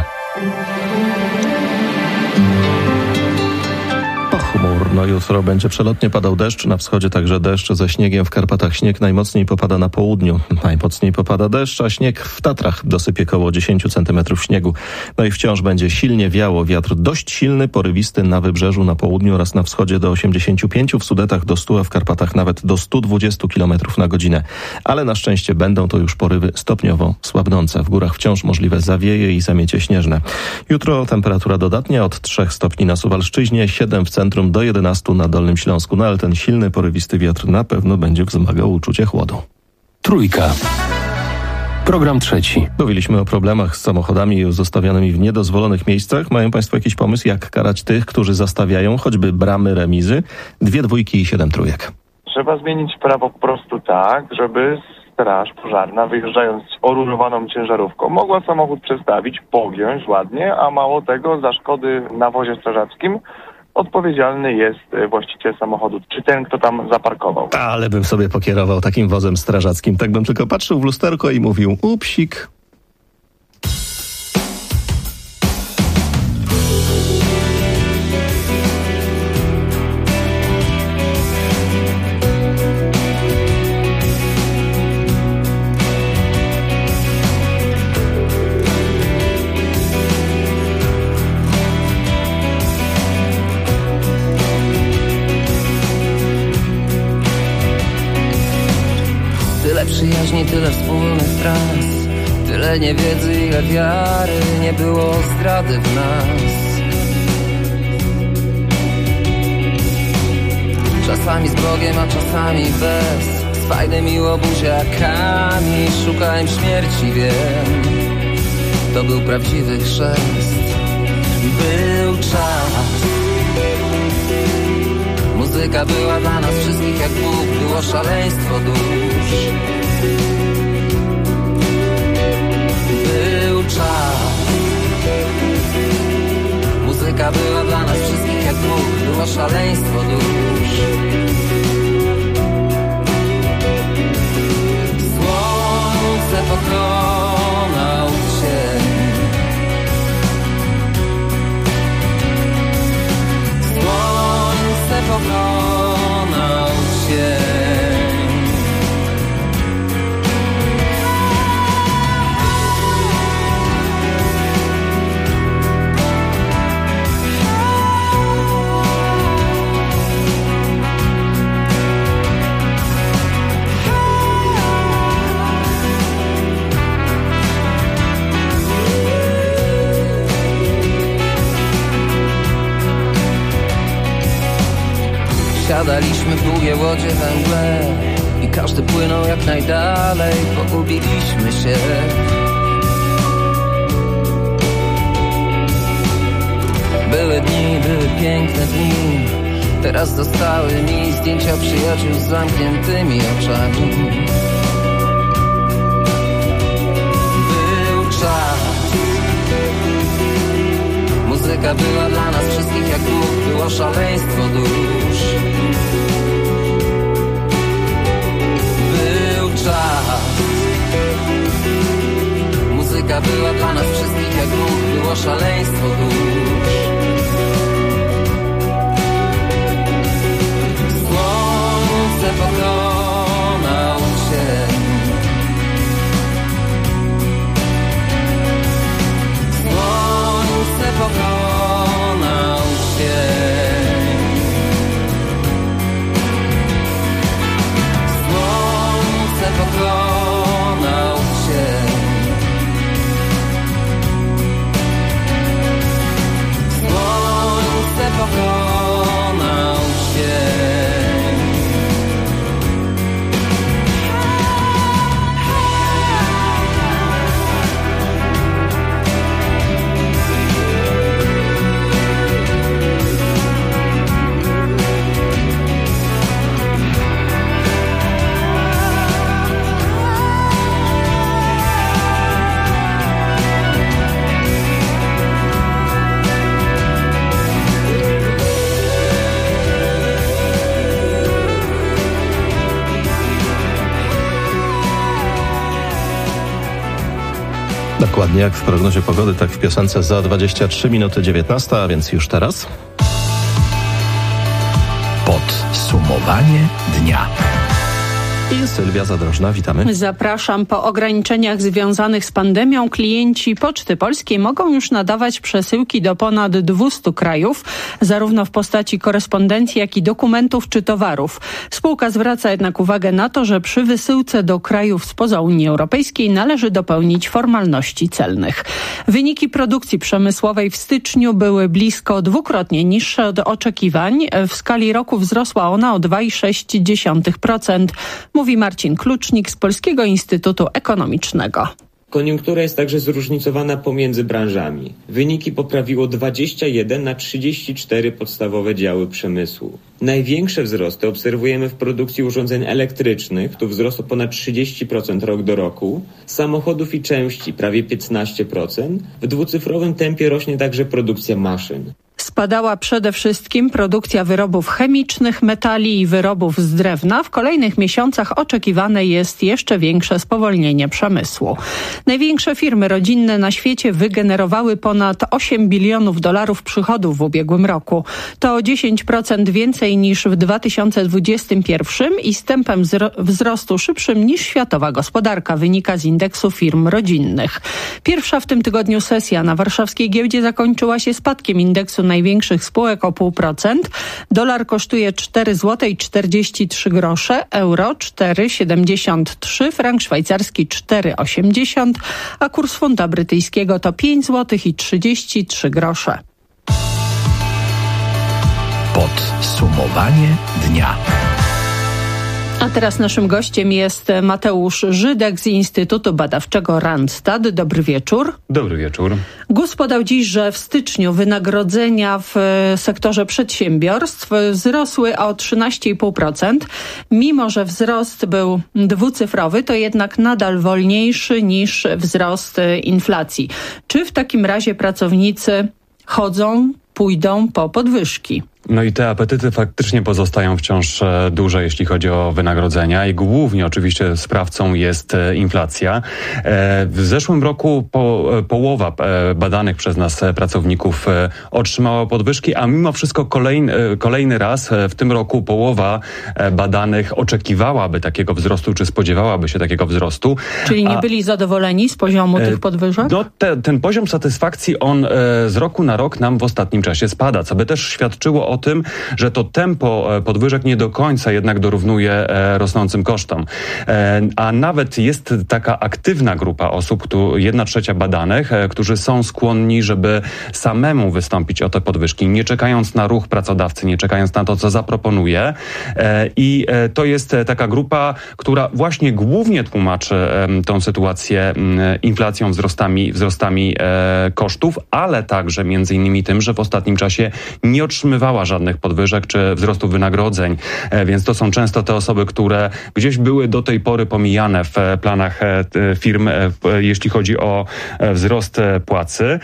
Pochmurno jutro będzie przelotnie padał deszcz, na wschodzie także deszcz ze śniegiem, w Karpatach śnieg najmocniej popada na południu. Najmocniej popada deszcz, a śnieg w Tatrach dosypie koło 10 cm śniegu. No i wciąż będzie silnie wiało, wiatr dość silny, porywisty na wybrzeżu, na południu oraz na wschodzie do 85, w Sudetach do 100, a w Karpatach nawet do 120 km na godzinę. Ale na szczęście będą to już porywy stopniowo słabnące. W górach wciąż możliwe zawieje i zamiecie śnieżne. Jutro temperatura dodatnia od 3 stopni na Suwalszczyźnie, 7 w centrum do 11 na Dolnym Śląsku. No ale ten silny, porywisty wiatr na pewno będzie wzmagał uczucie chłodu. Trójka. Program trzeci. Mówiliśmy o problemach z samochodami zostawianymi w niedozwolonych miejscach. Mają Państwo jakiś pomysł, jak karać tych, którzy zastawiają choćby bramy remizy? 2 dwójki i 7 trójek. Trzeba zmienić prawo po prostu tak, żeby straż pożarna, wyjeżdżając orurowaną ciężarówką, mogła samochód przestawić, pogiąć ładnie, a mało tego, za szkody na wozie strażackim odpowiedzialny jest właściciel samochodu, czy ten, kto tam zaparkował. Ale bym sobie pokierował takim wozem strażackim. Tak bym tylko patrzył w lusterko i mówił: upsik. Przyjaźni, tyle wspólnych tras, tyle niewiedzy, ile wiary, nie było zdrady w nas. Czasami z Bogiem, a czasami bez, z fajnymi łobuziakami. Szukałem śmierci, wiem, to był prawdziwy chrzest. Był czas, muzyka była dla nas wszystkich jak Bóg, było szaleństwo dusz. Był czas, muzyka była dla nas wszystkich jak Bóg, było szaleństwo dusz. Słońce pokonał cień, słońce Wsiadaliśmy w długie łodzie we mgle i każdy płynął jak najdalej. Pogubiliśmy się. Były dni, były piękne dni. Teraz zostały mi zdjęcia przyjaciół z zamkniętymi oczami. Był czas. Muzyka była dla nas wszystkich jak Bóg. Było szaleństwo dusz. Był czas. Muzyka była dla nas wszystkich jak Bóg. Było szaleństwo dusz. Słońce pokonał cień. Słońce pokonał cień. Słońce pokonał cień. Słońce pokonał cień. Dokładnie jak w prognozie pogody, tak w piosence za 23 minuty 19, a więc już teraz. Podsumowanie dnia. I Sylwia Zadrożna, witamy. Zapraszam. Po ograniczeniach związanych z pandemią klienci Poczty Polskiej mogą już nadawać przesyłki do ponad 200 krajów, zarówno w postaci korespondencji, jak i dokumentów czy towarów. Spółka zwraca jednak uwagę na to, że przy wysyłce do krajów spoza Unii Europejskiej należy dopełnić formalności celnych. Wyniki produkcji przemysłowej w styczniu były blisko dwukrotnie niższe od oczekiwań. W skali roku wzrosła ona o 2,6%. Mówi Marcin Klucznik z Polskiego Instytutu Ekonomicznego. Koniunktura jest także zróżnicowana pomiędzy branżami. Wyniki poprawiło 21 na 34 podstawowe działy przemysłu. Największe wzrosty obserwujemy w produkcji urządzeń elektrycznych, tu wzrost o ponad 30% rok do roku, samochodów i części prawie 15%, w dwucyfrowym tempie rośnie także produkcja maszyn. Spadała przede wszystkim produkcja wyrobów chemicznych, metali i wyrobów z drewna. W kolejnych miesiącach oczekiwane jest jeszcze większe spowolnienie przemysłu. Największe firmy rodzinne na świecie wygenerowały ponad $8 bilionów przychodów w ubiegłym roku. To o 10% więcej niż w 2021 i z tempem wzrostu szybszym niż światowa gospodarka, wynika z indeksu firm rodzinnych. Pierwsza w tym tygodniu sesja na warszawskiej giełdzie zakończyła się spadkiem indeksu największych spółek o 0,5%. Dolar kosztuje 4,43 zł, euro 4,73, frank szwajcarski 4,80, a kurs funta brytyjskiego to 5,33 zł. Podsumowanie dnia. A teraz naszym gościem jest Mateusz Żydek z Instytutu Badawczego Randstad. Dobry wieczór. Dobry wieczór. GUS podał dziś, że w styczniu wynagrodzenia w sektorze przedsiębiorstw wzrosły o 13,5%. Mimo że wzrost był dwucyfrowy, to jednak nadal wolniejszy niż wzrost inflacji. Czy w takim razie pracownicy pójdą po podwyżki? No i te apetyty faktycznie pozostają wciąż duże, jeśli chodzi o wynagrodzenia i głównie oczywiście sprawcą jest inflacja. W zeszłym roku połowa badanych przez nas pracowników otrzymała podwyżki, a mimo wszystko kolejny raz w tym roku połowa badanych oczekiwałaby takiego wzrostu, czy spodziewałaby się takiego wzrostu. Czyli nie byli zadowoleni z poziomu tych podwyżek? No, ten poziom satysfakcji, on z roku na rok nam w ostatnim czasie spada, co by też świadczyło o o tym, że to tempo podwyżek nie do końca jednak dorównuje rosnącym kosztom. A nawet jest taka aktywna grupa osób, 1/3 badanych, którzy są skłonni, żeby samemu wystąpić o te podwyżki, nie czekając na ruch pracodawcy, nie czekając na to, co zaproponuje. I to jest taka grupa, która właśnie głównie tłumaczy tą sytuację inflacją, wzrostami kosztów, ale także między innymi tym, że w ostatnim czasie nie otrzymywała żadnych podwyżek czy wzrostu wynagrodzeń. Więc to są często te osoby, które gdzieś były do tej pory pomijane w planach firm, jeśli chodzi o wzrost płacy.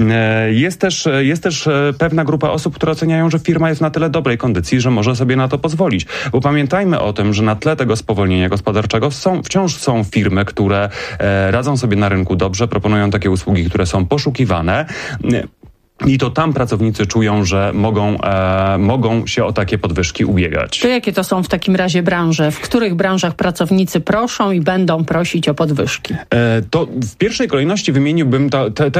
Jest też pewna grupa osób, które oceniają, że firma jest na tyle dobrej kondycji, że może sobie na to pozwolić. Bo pamiętajmy o tym, że na tle tego spowolnienia gospodarczego wciąż są firmy, które radzą sobie na rynku dobrze, proponują takie usługi, które są poszukiwane. I to tam pracownicy czują, że mogą się o takie podwyżki ubiegać. To jakie to są w takim razie branże? W których branżach pracownicy proszą i będą prosić o podwyżki? To w pierwszej kolejności wymieniłbym te,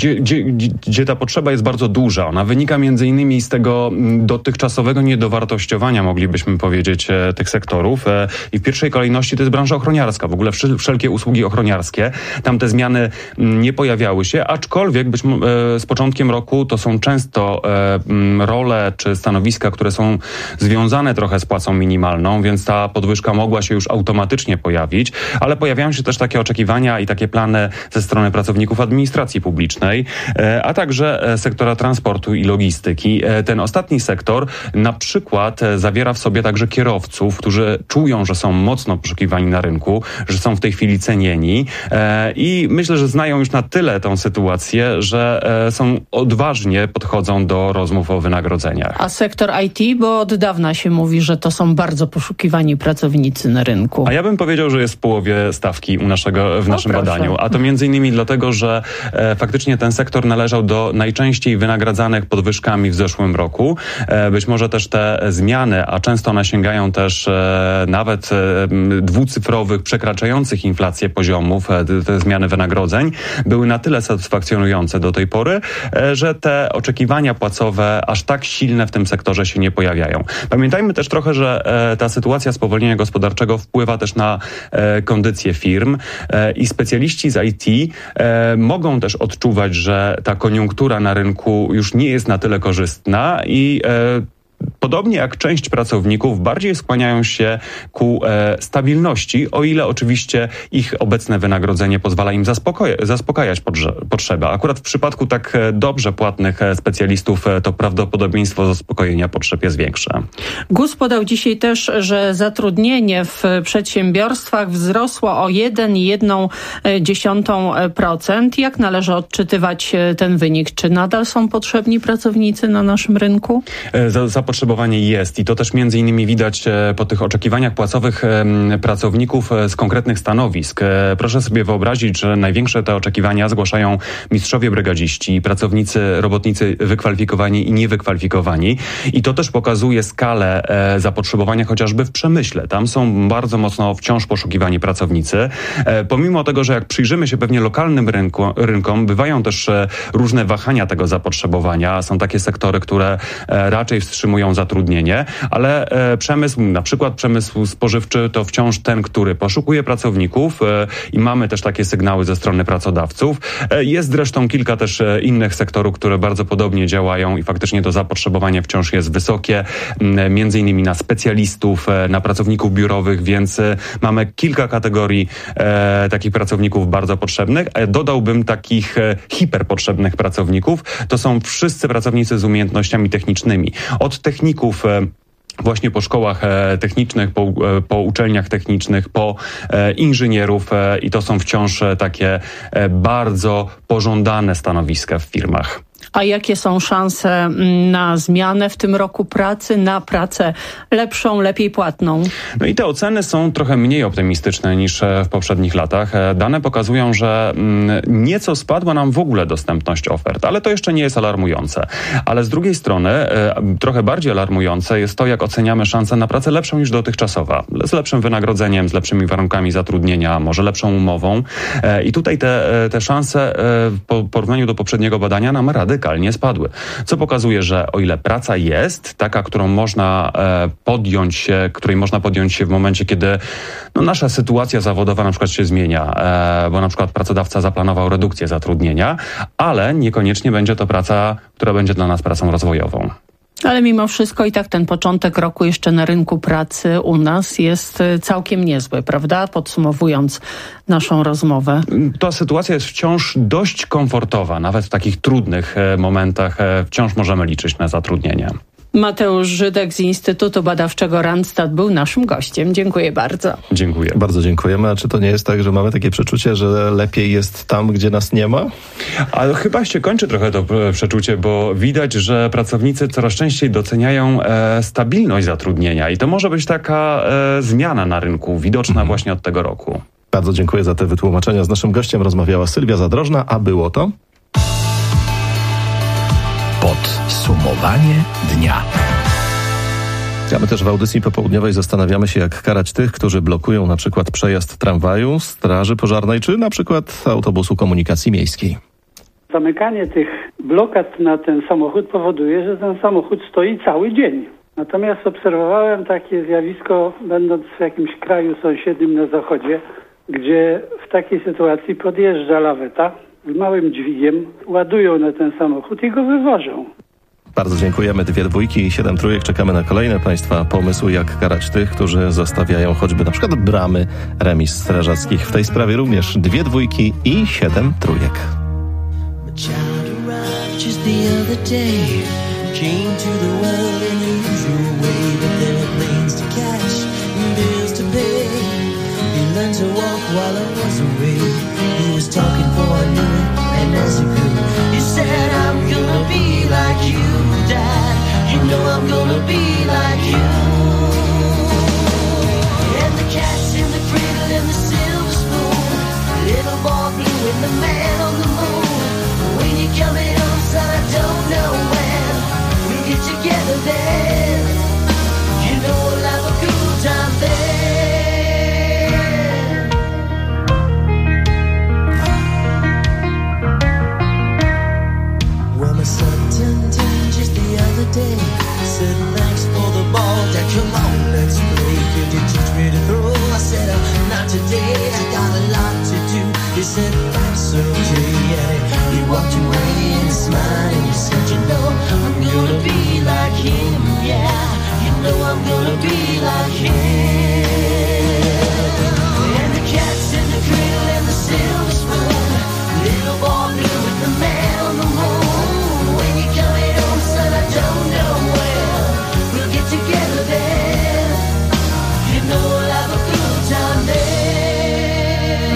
gdzie ta potrzeba jest bardzo duża. Ona wynika między innymi z tego dotychczasowego niedowartościowania, moglibyśmy powiedzieć, tych sektorów. I w pierwszej kolejności to jest branża ochroniarska. W ogóle wszelkie usługi ochroniarskie. Tam te zmiany nie pojawiały się, aczkolwiek z początkiem roku to są często role czy stanowiska, które są związane trochę z płacą minimalną, więc ta podwyżka mogła się już automatycznie pojawić, ale pojawiają się też takie oczekiwania i takie plany ze strony pracowników administracji publicznej, a także sektora transportu i logistyki. Ten ostatni sektor na przykład zawiera w sobie także kierowców, którzy czują, że są mocno poszukiwani na rynku, że są w tej chwili cenieni i myślę, że znają już na tyle tą sytuację, że są odważnie podchodzą do rozmów o wynagrodzeniach. A sektor IT, bo od dawna się mówi, że to są bardzo poszukiwani pracownicy na rynku. A ja bym powiedział, że jest w połowie stawki w naszym badaniu. A to między innymi dlatego, że faktycznie ten sektor należał do najczęściej wynagradzanych podwyżkami w zeszłym roku. Być może też te zmiany, a często one sięgają też nawet dwucyfrowych, przekraczających inflację poziomów, te zmiany wynagrodzeń, były na tyle satysfakcjonujące do tej pory, że te oczekiwania płacowe aż tak silne w tym sektorze się nie pojawiają. Pamiętajmy też trochę, że ta sytuacja spowolnienia gospodarczego wpływa też na kondycję firm i specjaliści z IT mogą też odczuwać, że ta koniunktura na rynku już nie jest na tyle korzystna i podobnie jak część pracowników, bardziej skłaniają się ku stabilności, o ile oczywiście ich obecne wynagrodzenie pozwala im zaspokajać potrzeby. Akurat w przypadku tak dobrze płatnych specjalistów to prawdopodobieństwo zaspokojenia potrzeb jest większe. GUS podał dzisiaj też, że zatrudnienie w przedsiębiorstwach wzrosło o 1,1%. Jak należy odczytywać ten wynik? Czy nadal są potrzebni pracownicy na naszym rynku? Zapotrzebowanie jest i to też między innymi widać po tych oczekiwaniach płacowych pracowników z konkretnych stanowisk. Proszę sobie wyobrazić, że największe te oczekiwania zgłaszają mistrzowie brygadziści, pracownicy, robotnicy wykwalifikowani i niewykwalifikowani. I to też pokazuje skalę zapotrzebowania chociażby w przemyśle. Tam są bardzo mocno wciąż poszukiwani pracownicy. Pomimo tego, że jak przyjrzymy się pewnie lokalnym rynkom, bywają też różne wahania tego zapotrzebowania. Są takie sektory, które raczej wstrzymują zatrudnienie, ale przemysł, na przykład przemysł spożywczy, to wciąż ten, który poszukuje pracowników i mamy też takie sygnały ze strony pracodawców. Jest zresztą kilka też innych sektorów, które bardzo podobnie działają i faktycznie to zapotrzebowanie wciąż jest wysokie, między innymi na specjalistów, na pracowników biurowych, więc mamy kilka kategorii takich pracowników bardzo potrzebnych. Dodałbym takich hiperpotrzebnych pracowników. To są wszyscy pracownicy z umiejętnościami technicznymi. Od techników właśnie po szkołach technicznych, po uczelniach technicznych, po inżynierów i to są wciąż takie bardzo pożądane stanowiska w firmach. A jakie są szanse na zmianę w tym roku pracy, na pracę lepszą, lepiej płatną? No i te oceny są trochę mniej optymistyczne niż w poprzednich latach. Dane pokazują, że nieco spadła nam w ogóle dostępność ofert, ale to jeszcze nie jest alarmujące. Ale z drugiej strony trochę bardziej alarmujące jest to, jak oceniamy szansę na pracę lepszą niż dotychczasowa. Z lepszym wynagrodzeniem, z lepszymi warunkami zatrudnienia, może lepszą umową. I tutaj te szanse w porównaniu do poprzedniego badania nam rady radykalnie spadły. Co pokazuje, że o ile praca jest taka, której można podjąć się w momencie, kiedy nasza sytuacja zawodowa na przykład się zmienia, bo na przykład pracodawca zaplanował redukcję zatrudnienia, ale niekoniecznie będzie to praca, która będzie dla nas pracą rozwojową. Ale mimo wszystko i tak ten początek roku jeszcze na rynku pracy u nas jest całkiem niezły, prawda? Podsumowując naszą rozmowę. Ta sytuacja jest wciąż dość komfortowa. Nawet w takich trudnych momentach wciąż możemy liczyć na zatrudnienie. Mateusz Żydek z Instytutu Badawczego Randstad był naszym gościem. Dziękuję bardzo. Dziękuję. Bardzo dziękujemy. A czy to nie jest tak, że mamy takie przeczucie, że lepiej jest tam, gdzie nas nie ma? Ale chyba się kończy trochę to przeczucie, bo widać, że pracownicy coraz częściej doceniają stabilność zatrudnienia i to może być taka zmiana na rynku, widoczna właśnie od tego roku. Bardzo dziękuję za te wytłumaczenia. Z naszym gościem rozmawiała Sylwia Zadrożna, a było to... Podsumowanie dnia. A my też w audycji popołudniowej zastanawiamy się, jak karać tych, którzy blokują na przykład przejazd tramwaju, straży pożarnej czy na przykład autobusu komunikacji miejskiej. Zamykanie tych blokad na ten samochód powoduje, że ten samochód stoi cały dzień. Natomiast obserwowałem takie zjawisko, będąc w jakimś kraju sąsiednim na zachodzie, gdzie w takiej sytuacji podjeżdża laweta z małym dźwigiem, ładują na ten samochód i go wywożą. Bardzo dziękujemy. 2 dwójki i 7 trójek. Czekamy na kolejne Państwa pomysły, jak karać tych, którzy zostawiają choćby na przykład bramy remis strażackich. W tej sprawie również 2 dwójki i 7 trójek. You know I'm gonna be like you. And the cat's in the cradle and the silver spoon, little boy blue and the man on the moon. When you're coming home, son, I don't know when we'll get together then. You know we'll have a good time then. Well, my son turned 10 just the other day. Said thanks for the ball, Dad, come on, let's play. Could you teach me to throw? I said, not today, I got a lot to do. He said, that's okay, and he walked away and smiled and he said, you know, I'm gonna be like him, yeah. You know I'm gonna be like him. And the cat's in the cradle and the silver spoon, little boy blue with the man on the moon. When you're coming home, son, I don't know where we'll get together then. You know we'll have a good time then.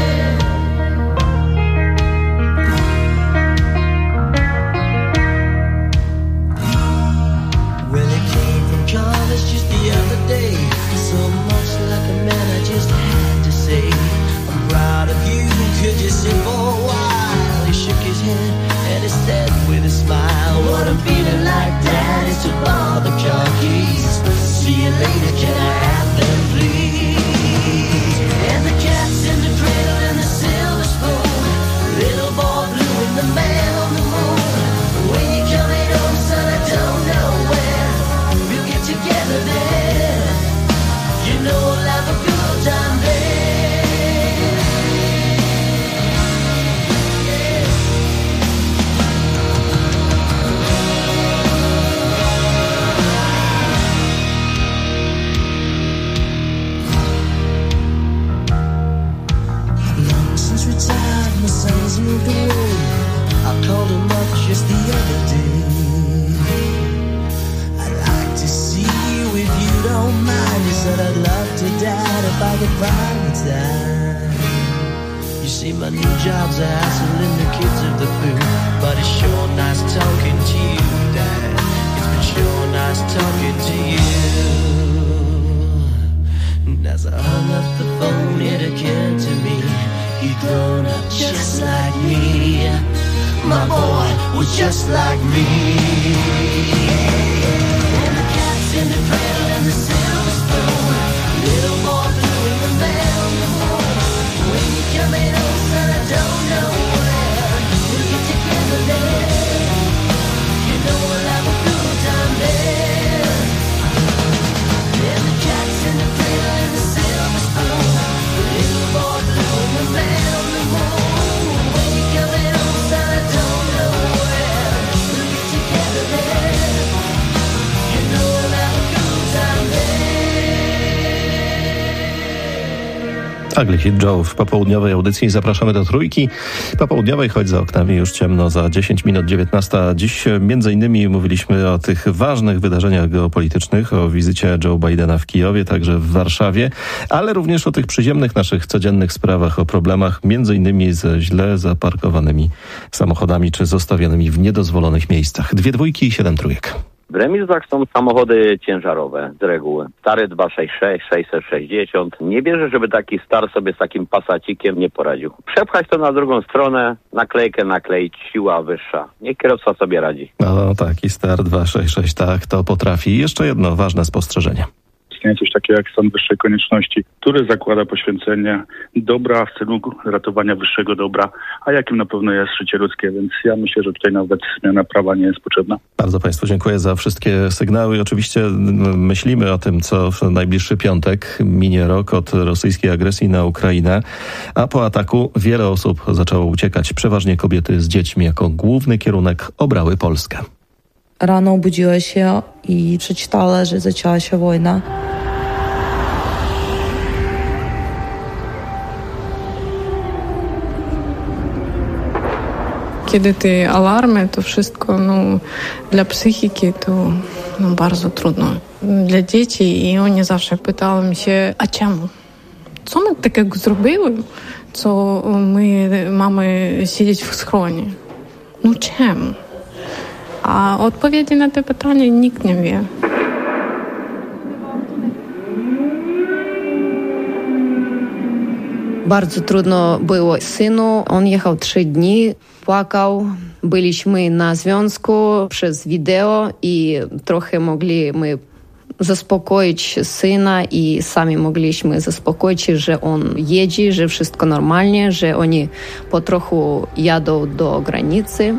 Well, it came from college just the other day. So much like a man, I just had to say, I'm proud of you. Could you sit for a while? He shook his head and he said with a smile, what I'm feeling like, Dad, is to borrow the car keys. See you later, can I have them, please? And the cat's in the cradle and the silver spoon, little boy blue and the man on the moon. When you coming home, son, I don't know when we'll get together then. You know we'll have a good time then. Retired, my son's moved away. I called him up just the other day. I'd like to see you if you don't mind. He said I'd love to, Dad, if I could find the time. You see, my new job's a hassling the kids of the food, but it's sure nice talking to you, Dad. It's been sure nice talking to you. And as I hung up the phone, it occurred to me, he'd grown up just like me. My boy was just like me. And the cat's in the cradle and the silver spoon, little boy blue and the man on the moon. When you're coming home, son, I don't know where we'll get together then. Ugly Kid Joe w popołudniowej audycji. Zapraszamy do Trójki Popołudniowej, choć za oknami już ciemno, za 10 minut 19. Dziś między innymi mówiliśmy o tych ważnych wydarzeniach geopolitycznych, o wizycie Joe Bidena w Kijowie, także w Warszawie, ale również o tych przyziemnych naszych codziennych sprawach, o problemach między innymi ze źle zaparkowanymi samochodami czy zostawionymi w niedozwolonych miejscach. 2 dwójki i 7 trójek. W remizach są samochody ciężarowe z reguły. Stary 266, 660. Nie wierzę, żeby taki star sobie z takim pasacikiem nie poradził. Przepchać to na drugą stronę, naklejkę nakleić, siła wyższa. Niech kierowca sobie radzi. No taki star 266, tak, to potrafi. Jeszcze jedno ważne spostrzeżenie. Istnieje coś takiego jak stan wyższej konieczności, który zakłada poświęcenie dobra w celu ratowania wyższego dobra, a jakim na pewno jest życie ludzkie, więc ja myślę, że tutaj nawet zmiana prawa nie jest potrzebna. Bardzo Państwu dziękuję za wszystkie sygnały. Oczywiście myślimy o tym, co w najbliższy piątek minie rok od rosyjskiej agresji na Ukrainę, a po ataku wiele osób zaczęło uciekać. Przeważnie kobiety z dziećmi jako główny kierunek obrały Polskę. Rano obudziła się i przeczytała, że zaczęła się wojna. Kiedy te alarmy, to wszystko dla psychiki to bardzo trudno. Dla dzieci i oni zawsze pytali się, a czemu? Co my takiego zrobiły, co my mamy siedzieć w schronie? Czemu? A odpowiedzi na te pytania nikt nie wie. Bardzo trudno było synu. On jechał 3 dni, płakał. Byliśmy na związku przez wideo i trochę mogliśmy zaspokoić syna i sami mogliśmy zaspokoić, że on jedzie, że wszystko normalnie, że oni po trochu jadą do granicy.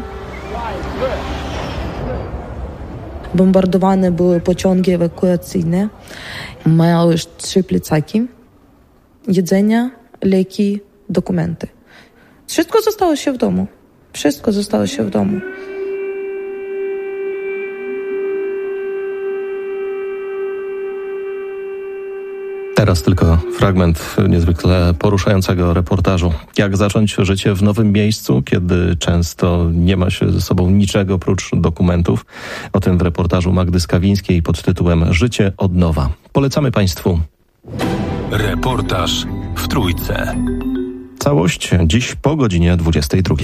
Bombardowane były pociągi ewakuacyjne. Miały już 3 plecaki, jedzenie, leki, dokumenty. Wszystko zostało się w domu. Wszystko zostało się w domu. Teraz tylko fragment niezwykle poruszającego reportażu. Jak zacząć życie w nowym miejscu, kiedy często nie ma się ze sobą niczego prócz dokumentów? O tym w reportażu Magdy Skawińskiej pod tytułem Życie od nowa. Polecamy Państwu. Reportaż w Trójce. Całość dziś po godzinie 22.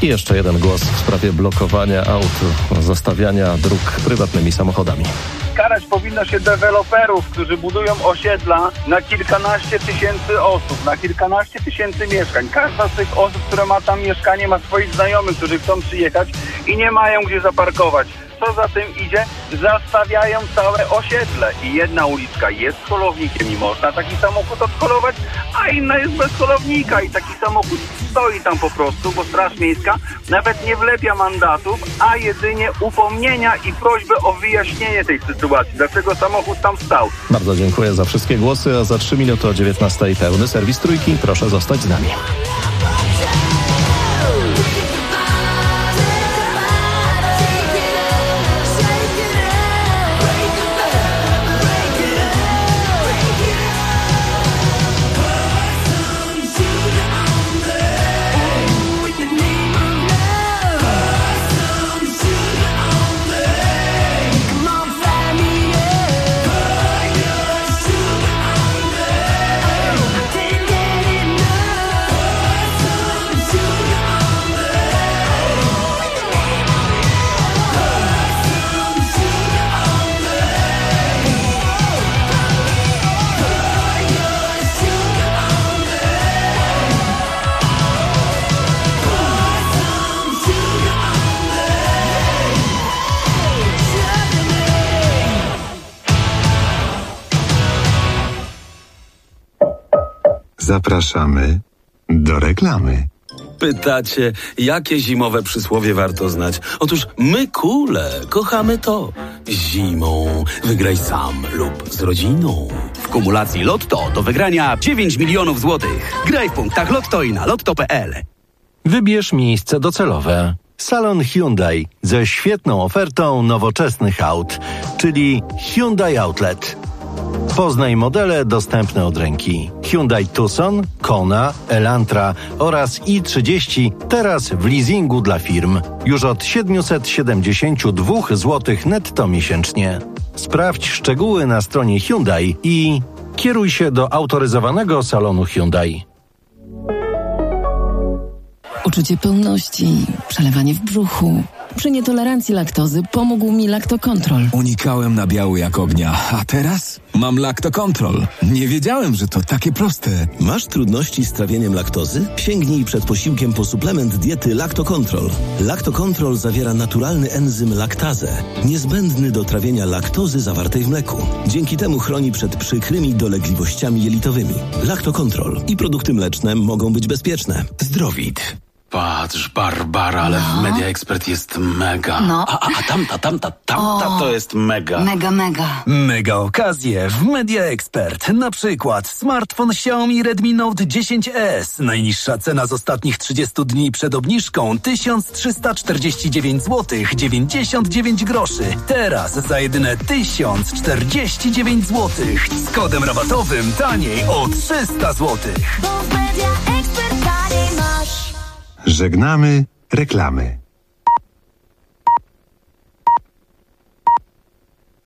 I jeszcze jeden głos w sprawie blokowania aut, zostawiania dróg prywatnymi samochodami. Karać powinno się deweloperów, którzy budują osiedla na kilkanaście tysięcy osób, na kilkanaście tysięcy mieszkań. Każda z tych osób, która ma tam mieszkanie, ma swoich znajomych, którzy chcą przyjechać i nie mają gdzie zaparkować. Co za tym idzie? Zastawiają całe osiedle i jedna uliczka jest z kolownikiem i można taki samochód odkolować, a inna jest bez kolownika i taki samochód stoi tam po prostu, bo Straż Miejska nawet nie wlepia mandatów, a jedynie upomnienia i prośbę o wyjaśnienie tej sytuacji, dlaczego samochód tam stał. Bardzo dziękuję za wszystkie głosy, a za 3 minuty o 19:00 pełny serwis Trójki. Proszę zostać z nami. Zapraszamy do reklamy. Pytacie, jakie zimowe przysłowie warto znać? Otóż my kule kochamy to. Zimą wygraj sam lub z rodziną. W kumulacji Lotto do wygrania 9 milionów złotych. Graj w punktach Lotto i na lotto.pl. Wybierz miejsce docelowe. Salon Hyundai ze świetną ofertą nowoczesnych aut, czyli Hyundai Outlet. Poznaj modele dostępne od ręki. Hyundai Tucson, Kona, Elantra oraz i30 teraz w leasingu dla firm. Już od 772 zł netto miesięcznie. Sprawdź szczegóły na stronie Hyundai i kieruj się do autoryzowanego salonu Hyundai. Uczucie pełności, przelewanie w brzuchu. Przy nietolerancji laktozy pomógł mi Lactocontrol. Unikałem nabiału jak ognia, a teraz mam Lactocontrol. Nie wiedziałem, że to takie proste. Masz trudności z trawieniem laktozy? Sięgnij przed posiłkiem po suplement diety Lactocontrol. Lactocontrol zawiera naturalny enzym laktazę, niezbędny do trawienia laktozy zawartej w mleku. Dzięki temu chroni przed przykrymi dolegliwościami jelitowymi. Lactocontrol i produkty mleczne mogą być bezpieczne. Zdrowit. Patrz, Barbara, ale w Media Expert jest mega. No. A tamta to jest mega. Mega. Mega okazje w Media Expert. Na przykład smartfon Xiaomi Redmi Note 10S. Najniższa cena z ostatnich 30 dni przed obniżką 1349 zł 99 groszy. Teraz za jedyne 1049 zł. Z kodem rabatowym taniej o 300 zł. Bo w Media Expert taniej masz. Żegnamy reklamy.